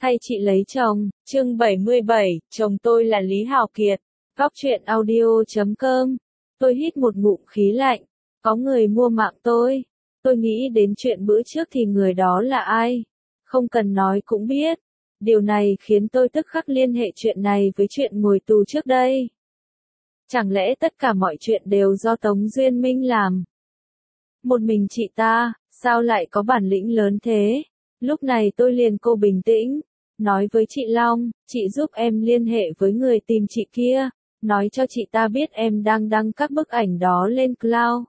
hay chị lấy chồng, chương 77, chồng tôi là Lý Hào Kiệt. Góc truyện audio.com. Tôi hít một ngụm khí lạnh. Có người mua mạng tôi. Tôi nghĩ đến chuyện bữa trước thì người đó là ai? Không cần nói cũng biết. Điều này khiến tôi tức khắc liên hệ chuyện này với chuyện ngồi tù trước đây. Chẳng lẽ tất cả mọi chuyện đều do Tống Duyên Minh làm? Một mình chị ta, sao lại có bản lĩnh lớn thế? Lúc này tôi liền cô bình tĩnh, nói với chị Long, chị giúp em liên hệ với người tìm chị kia, nói cho chị ta biết em đang đăng các bức ảnh đó lên cloud.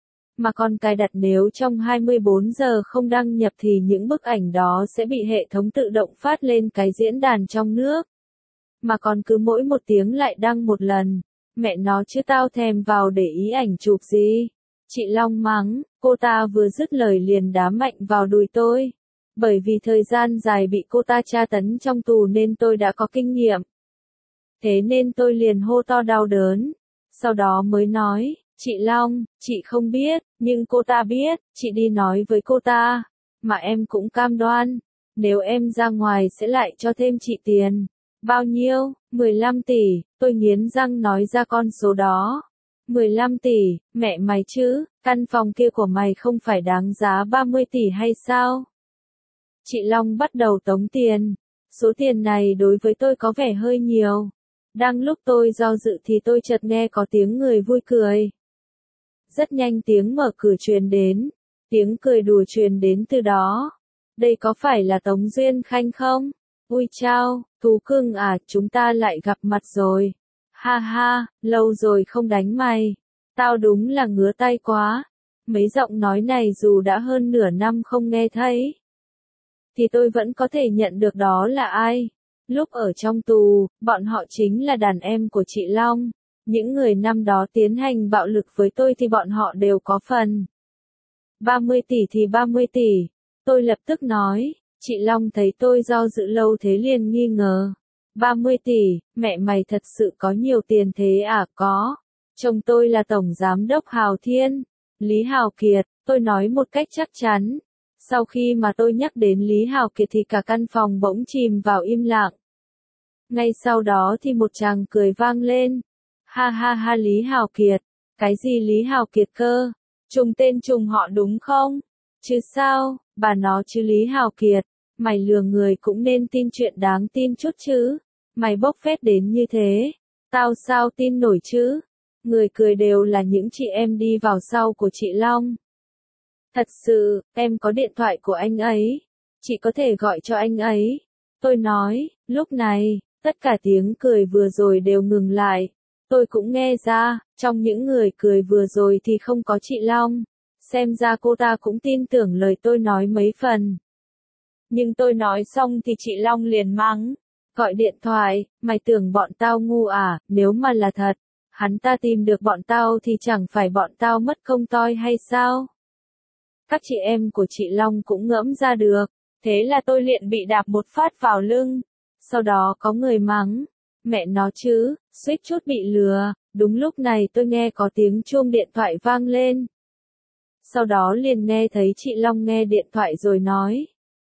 Mà còn cài đặt nếu trong 24 giờ không đăng nhập thì những bức ảnh đó sẽ bị hệ thống tự động phát lên cái diễn đàn trong nước. Mà còn cứ mỗi 1 tiếng lại đăng một lần, mẹ nó chứ tao thèm vào để ý ảnh chụp gì. Chị Long mắng, cô ta vừa dứt lời liền đá mạnh vào đùi tôi. Bởi vì thời gian dài bị cô ta tra tấn trong tù nên tôi đã có kinh nghiệm. Thế nên tôi liền hô to đau đớn. Sau đó mới nói, chị Long, chị không biết, nhưng cô ta biết, chị đi nói với cô ta. Mà em cũng cam đoan, nếu em ra ngoài sẽ lại cho thêm chị tiền. Bao nhiêu? 15 tỷ, tôi nghiến răng nói ra con số đó. 15 tỷ, mẹ mày chứ, căn phòng kia của mày không phải đáng giá 30 tỷ hay sao? Chị Long bắt đầu tống tiền. Số tiền này đối với tôi có vẻ hơi nhiều. Đang lúc tôi do dự thì tôi chợt nghe có tiếng người vui cười. Rất nhanh tiếng mở cửa truyền đến. Tiếng cười đùa truyền đến từ đó. Đây có phải là Tống Duyên Khanh không? Ui chao, thú cưng à, chúng ta lại gặp mặt rồi. Ha ha, lâu rồi không đánh mày. Tao đúng là ngứa tay quá. Mấy giọng nói này dù đã hơn nửa năm không nghe thấy, thì tôi vẫn có thể nhận được đó là ai. Lúc ở trong tù, bọn họ chính là đàn em của chị Long. Những người năm đó tiến hành bạo lực với tôi thì bọn họ đều có phần. 30 tỷ thì 30 tỷ. Tôi lập tức nói, chị Long thấy tôi do dự lâu thế liền nghi ngờ. 30 tỷ, mẹ mày thật sự có nhiều tiền thế à? Có. Chồng tôi là Tổng Giám đốc Hào Thiên, Lý Hào Kiệt, tôi nói một cách chắc chắn. Sau khi mà tôi nhắc đến Lý Hào Kiệt thì cả căn phòng bỗng chìm vào im lặng. Ngay sau đó thì một tràng cười vang lên. Ha ha ha, Lý Hào Kiệt. Cái gì Lý Hào Kiệt cơ? Trùng tên trùng họ đúng không? Chứ sao, bà nó chứ Lý Hào Kiệt. Mày lừa người cũng nên tin chuyện đáng tin chút chứ. Mày bốc phét đến như thế. Tao sao tin nổi chứ? Người cười đều là những chị em đi vào sau của chị Long. Thật sự, em có điện thoại của anh ấy. Chị có thể gọi cho anh ấy. Tôi nói, lúc này, tất cả tiếng cười vừa rồi đều ngừng lại. Tôi cũng nghe ra, trong những người cười vừa rồi thì không có chị Long. Xem ra cô ta cũng tin tưởng lời tôi nói mấy phần. Nhưng tôi nói xong thì chị Long liền mắng. Gọi điện thoại, mày tưởng bọn tao ngu à, nếu mà là thật, hắn ta tìm được bọn tao thì chẳng phải bọn tao mất công toi hay sao? Các chị em của chị Long cũng ngẫm ra được, thế là tôi liền bị đạp một phát vào lưng. Sau đó có người mắng, mẹ nó chứ, suýt chút bị lừa. Đúng lúc này tôi nghe có tiếng chuông điện thoại vang lên. Sau đó liền nghe thấy chị Long nghe điện thoại rồi nói.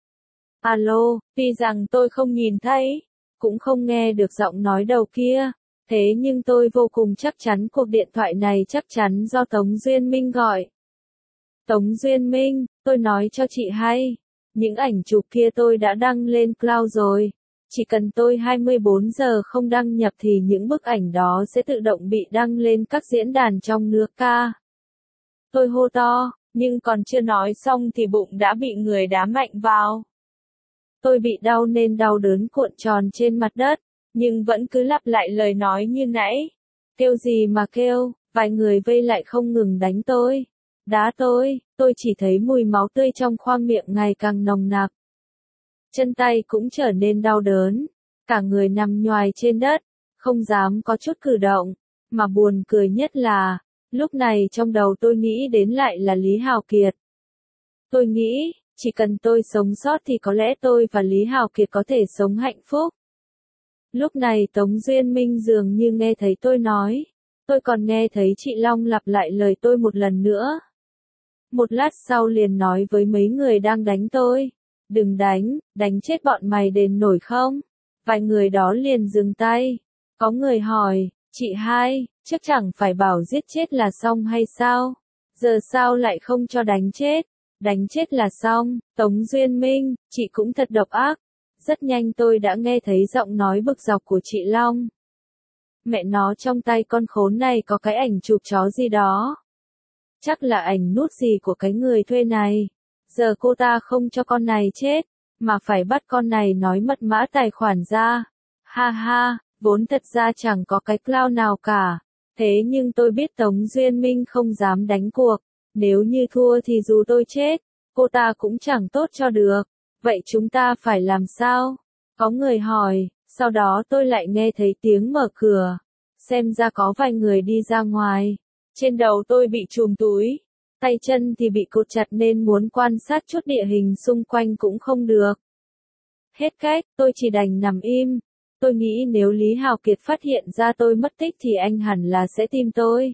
Alo, tuy rằng tôi không nhìn thấy, cũng không nghe được giọng nói đầu kia, thế nhưng tôi vô cùng chắc chắn cuộc điện thoại này chắc chắn do Tống Duyên Minh gọi. Tống Duyên Minh, tôi nói cho chị hay, những ảnh chụp kia tôi đã đăng lên cloud rồi. Chỉ cần tôi 24 giờ không đăng nhập thì những bức ảnh đó sẽ tự động bị đăng lên các diễn đàn trong nước ca. Tôi hô to, nhưng còn chưa nói xong thì bụng đã bị người đá mạnh vào. Tôi bị đau nên đau đớn cuộn tròn trên mặt đất, nhưng vẫn cứ lặp lại lời nói như nãy. Kêu gì mà kêu, vài người vây lại không ngừng đánh tôi. Đá tôi chỉ thấy mùi máu tươi trong khoang miệng ngày càng nồng nặc. Chân tay cũng trở nên đau đớn, cả người nằm nhoài trên đất, không dám có chút cử động, mà buồn cười nhất là, lúc này trong đầu tôi nghĩ đến lại là Lý Hào Kiệt. Tôi nghĩ, chỉ cần tôi sống sót thì có lẽ tôi và Lý Hào Kiệt có thể sống hạnh phúc. Lúc này Tống Duyên Minh dường như nghe thấy tôi nói, tôi còn nghe thấy chị Long lặp lại lời tôi một lần nữa. Một lát sau liền nói với mấy người đang đánh tôi. Đừng đánh, đánh chết bọn mày đền nổi không? Vài người đó liền dừng tay. Có người hỏi, chị hai, chắc chẳng phải bảo giết chết là xong hay sao? Giờ sao lại không cho đánh chết? Đánh chết là xong, Tống Duyên Minh, chị cũng thật độc ác. Rất nhanh tôi đã nghe thấy giọng nói bực dọc của chị Long. Mẹ nó, trong tay con khốn này có cái ảnh chụp chó gì đó. Chắc là ảnh nút gì của cái người thuê này. Giờ cô ta không cho con này chết, mà phải bắt con này nói mật mã tài khoản ra. Ha ha, vốn thật ra chẳng có cái cloud nào cả. Thế nhưng tôi biết Tống Duyên Minh không dám đánh cuộc. Nếu như thua thì dù tôi chết, cô ta cũng chẳng tốt cho được. Vậy chúng ta phải làm sao? Có người hỏi, sau đó tôi lại nghe thấy tiếng mở cửa. Xem ra có vài người đi ra ngoài. Trên đầu tôi bị trùm túi, tay chân thì bị cột chặt nên muốn quan sát chút địa hình xung quanh cũng không được. Hết cách, tôi chỉ đành nằm im. Tôi nghĩ nếu Lý Hào Kiệt phát hiện ra tôi mất tích thì anh hẳn là sẽ tìm tôi.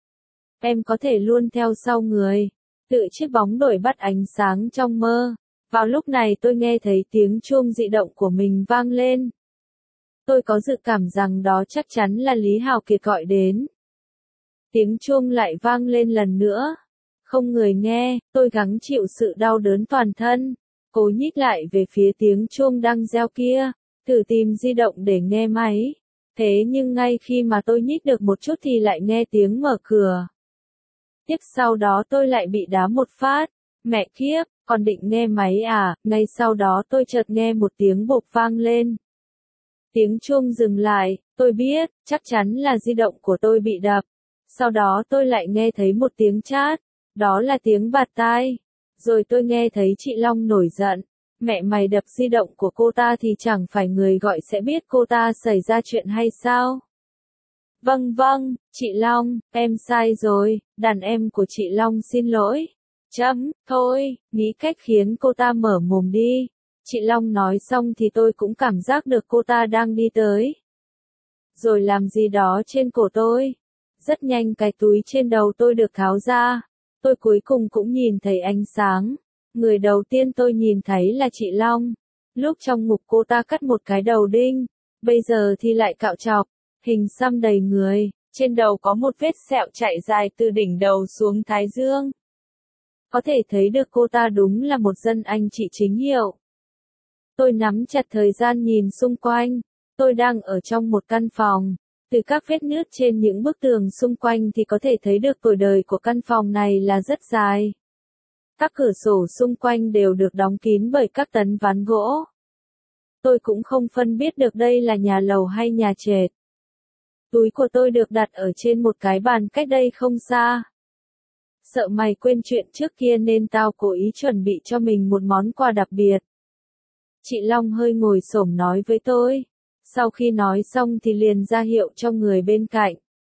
Em có thể luôn theo sau người. Tự chiếc bóng đổi bắt ánh sáng trong mơ. Vào lúc này tôi nghe thấy tiếng chuông di động của mình vang lên. Tôi có dự cảm rằng đó chắc chắn là Lý Hào Kiệt gọi đến. Tiếng chuông lại vang lên lần nữa. Không người nghe, tôi gắng chịu sự đau đớn toàn thân. Cố nhích lại về phía tiếng chuông đang reo kia, thử tìm di động để nghe máy. Thế nhưng ngay khi mà tôi nhích được một chút thì lại nghe tiếng mở cửa. Tiếp sau đó tôi lại bị đá một phát. Mẹ kiếp, còn định nghe máy à? Ngay sau đó tôi chợt nghe một tiếng bộp vang lên. Tiếng chuông dừng lại, tôi biết, chắc chắn là di động của tôi bị đập. Sau đó tôi lại nghe thấy một tiếng chát, đó là tiếng bạt tai. Rồi tôi nghe thấy chị Long nổi giận. Mẹ mày đập di động của cô ta thì chẳng phải người gọi sẽ biết cô ta xảy ra chuyện hay sao? Vâng vâng, chị Long, em sai rồi, đàn em của chị Long xin lỗi. Thôi, nghĩ cách khiến cô ta mở mồm đi. Chị Long nói xong thì tôi cũng cảm giác được cô ta đang đi tới. Rồi làm gì đó trên cổ tôi. Rất nhanh cái túi trên đầu tôi được tháo ra. Tôi cuối cùng cũng nhìn thấy ánh sáng. Người đầu tiên tôi nhìn thấy là chị Long. Lúc trong ngục cô ta cắt một cái đầu đinh. Bây giờ thì lại cạo chọc. Hình xăm đầy người. Trên đầu có một vết sẹo chạy dài từ đỉnh đầu xuống thái dương. Có thể thấy được cô ta đúng là một dân anh chị chính hiệu. Tôi nắm chặt thời gian nhìn xung quanh. Tôi đang ở trong một căn phòng. Từ các vết nứt trên những bức tường xung quanh thì có thể thấy được tuổi đời của căn phòng này là rất dài. Các cửa sổ xung quanh đều được đóng kín bởi các tấm ván gỗ. Tôi cũng không phân biết được đây là nhà lầu hay nhà trệt. Túi của tôi được đặt ở trên một cái bàn cách đây không xa. Sợ mày quên chuyện trước kia nên tao cố ý chuẩn bị cho mình một món quà đặc biệt. Chị Long hơi ngồi xổm nói với tôi. Sau khi nói xong thì liền ra hiệu cho người bên cạnh.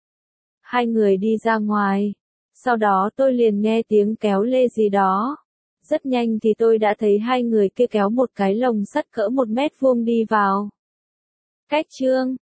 Hai người đi ra ngoài. Sau đó tôi liền nghe tiếng kéo lê gì đó. Rất nhanh thì tôi đã thấy hai người kia kéo một cái lồng sắt cỡ 1 mét vuông đi vào. Cách chương